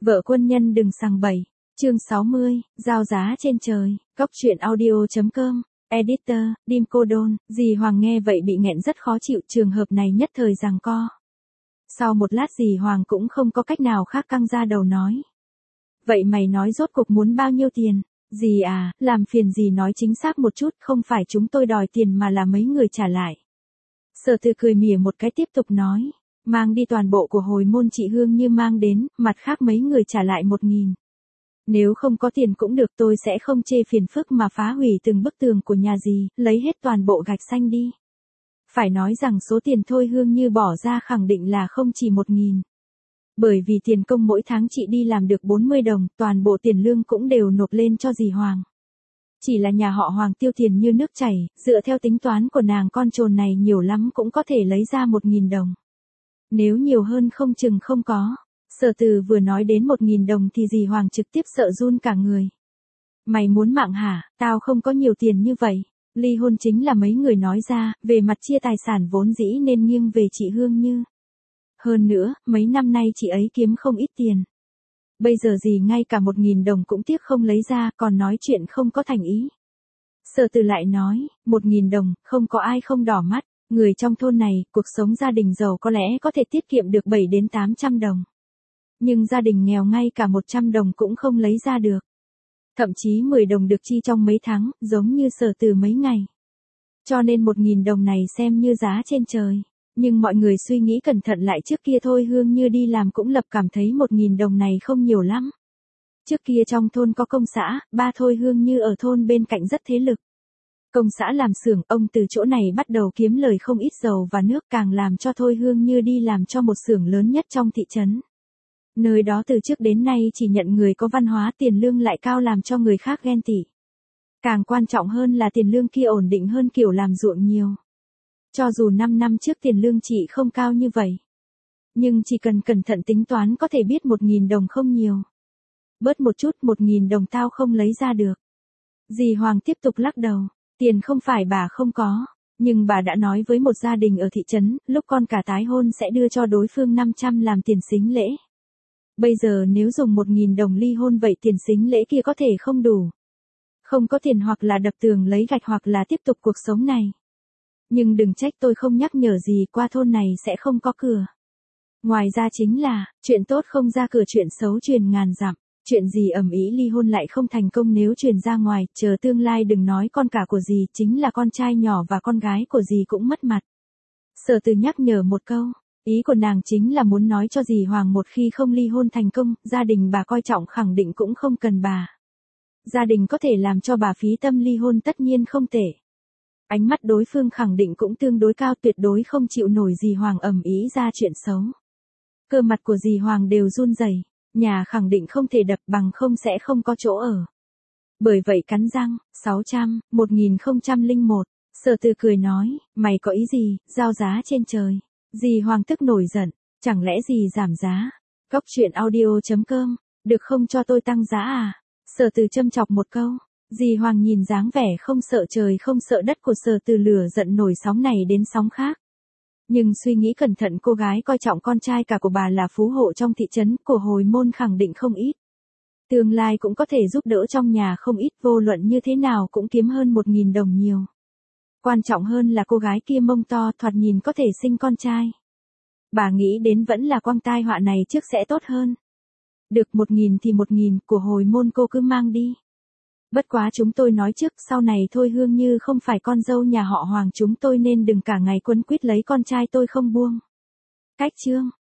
Vợ quân nhân đừng sằng bậy. Chương 60, giao giá trên trời. Góc truyện audio.com. Editor, Dim Cô Đôn. Dì Hoàng nghe vậy bị nghẹn rất khó chịu, trường hợp này nhất thời giằng co. Sau một lát dì Hoàng cũng không có cách nào khác căng ra đầu nói. Vậy mày nói rốt cuộc muốn bao nhiêu tiền? Dì à, làm phiền dì nói chính xác một chút, không phải chúng tôi đòi tiền mà là mấy người trả lại. Sở Từ cười mỉa một cái tiếp tục nói. Mang đi toàn bộ của hồi môn chị Hương Như mang đến, mặt khác mấy người trả lại 1.000. Nếu không có tiền cũng được, tôi sẽ không chê phiền phức mà phá hủy từng bức tường của nhà dì, lấy hết toàn bộ gạch xanh đi. Phải nói rằng số tiền Thôi Hương Như bỏ ra khẳng định là không chỉ 1.000. Bởi vì tiền công mỗi tháng chị đi làm được 40 đồng, toàn bộ tiền lương cũng đều nộp lên cho dì Hoàng. Chỉ là nhà họ Hoàng tiêu tiền như nước chảy, dựa theo tính toán của nàng con trồn này nhiều lắm cũng có thể lấy ra 1.000 đồng. Nếu nhiều hơn không chừng không có. Sở Từ vừa nói đến 1.000 đồng thì dì Hoàng trực tiếp sợ run cả người. Mày muốn mạng hả? Tao không có nhiều tiền như vậy. Ly hôn chính là mấy người nói ra, về mặt chia tài sản vốn dĩ nên nghiêng về chị Hương Như. Hơn nữa, mấy năm nay chị ấy kiếm không ít tiền. Bây giờ dì ngay cả 1.000 đồng cũng tiếc không lấy ra, còn nói chuyện không có thành ý. Sở Từ lại nói, 1.000 đồng, không có ai không đỏ mắt. Người trong thôn này, cuộc sống gia đình giàu có lẽ có thể tiết kiệm được 7 đến 800 đồng. Nhưng gia đình nghèo ngay cả 100 đồng cũng không lấy ra được. Thậm chí 10 đồng được chi trong mấy tháng, giống như Sở Từ mấy ngày. Cho nên 1.000 đồng này xem như giá trên trời. Nhưng mọi người suy nghĩ cẩn thận lại, trước kia Thôi Hương Như đi làm cũng lập cảm thấy 1.000 đồng này không nhiều lắm. Trước kia trong thôn có công xã, ba Thôi Hương Như ở thôn bên cạnh rất thế lực. Công xã làm xưởng, ông từ chỗ này bắt đầu kiếm lời không ít dầu và nước, càng làm cho Thôi Hương Như đi làm cho một xưởng lớn nhất trong thị trấn. Nơi đó từ trước đến nay chỉ nhận người có văn hóa, tiền lương lại cao làm cho người khác ghen tị. Càng quan trọng hơn là tiền lương kia ổn định hơn kiểu làm ruộng nhiều. Cho dù 5 năm trước tiền lương chị không cao như vậy. Nhưng chỉ cần cẩn thận tính toán có thể biết 1.000 đồng không nhiều. Bớt một chút, 1.000 đồng tao không lấy ra được. Dì Hoàng tiếp tục lắc đầu. Tiền không phải bà không có, nhưng bà đã nói với một gia đình ở thị trấn, lúc con cả tái hôn sẽ đưa cho đối phương 500 làm tiền sính lễ. Bây giờ nếu dùng 1.000 đồng ly hôn vậy tiền sính lễ kia có thể không đủ. Không có tiền hoặc là đập tường lấy gạch hoặc là tiếp tục cuộc sống này. Nhưng đừng trách tôi không nhắc nhở gì, qua thôn này sẽ không có cửa. Ngoài ra chính là, chuyện tốt không ra cửa, chuyện xấu truyền ngàn dặm. Chuyện gì ầm ĩ ly hôn lại không thành công, nếu truyền ra ngoài, chờ tương lai đừng nói con cả của dì, chính là con trai nhỏ và con gái của dì cũng mất mặt. Sở Từ nhắc nhở một câu, ý của nàng chính là muốn nói cho dì Hoàng một khi không ly hôn thành công, gia đình bà coi trọng khẳng định cũng không cần bà. Gia đình có thể làm cho bà phí tâm ly hôn tất nhiên không tệ. Ánh mắt đối phương khẳng định cũng tương đối cao, tuyệt đối không chịu nổi dì Hoàng ầm ĩ ra chuyện xấu. Cơ mặt của dì Hoàng đều run rẩy. Nhà khẳng định không thể đập, bằng không sẽ không có chỗ ở. Bởi vậy cắn răng, 600, 1001. Sở Từ cười nói, mày có ý gì, giao giá trên trời. Dì Hoàng tức nổi giận, chẳng lẽ dì giảm giá? Góc truyện audio.com, được không cho tôi tăng giá à? Sở Từ châm chọc một câu. Dì Hoàng nhìn dáng vẻ không sợ trời không sợ đất của Sở Từ, lửa giận nổi sóng này đến sóng khác. Nhưng suy nghĩ cẩn thận, cô gái coi trọng con trai cả của bà là phú hộ trong thị trấn, của hồi môn khẳng định không ít. Tương lai cũng có thể giúp đỡ trong nhà không ít, vô luận như thế nào cũng kiếm hơn 1.000 đồng nhiều. Quan trọng hơn là cô gái kia mông to, thoạt nhìn có thể sinh con trai. Bà nghĩ đến vẫn là quăng tai họa này trước sẽ tốt hơn. Được 1.000 thì 1.000, của hồi môn cô cứ mang đi. Bất quá chúng tôi nói trước, sau này Thôi Hương Như không phải con dâu nhà họ Hoàng chúng tôi nên đừng cả ngày quấn quýt lấy con trai tôi không buông. Cách chương.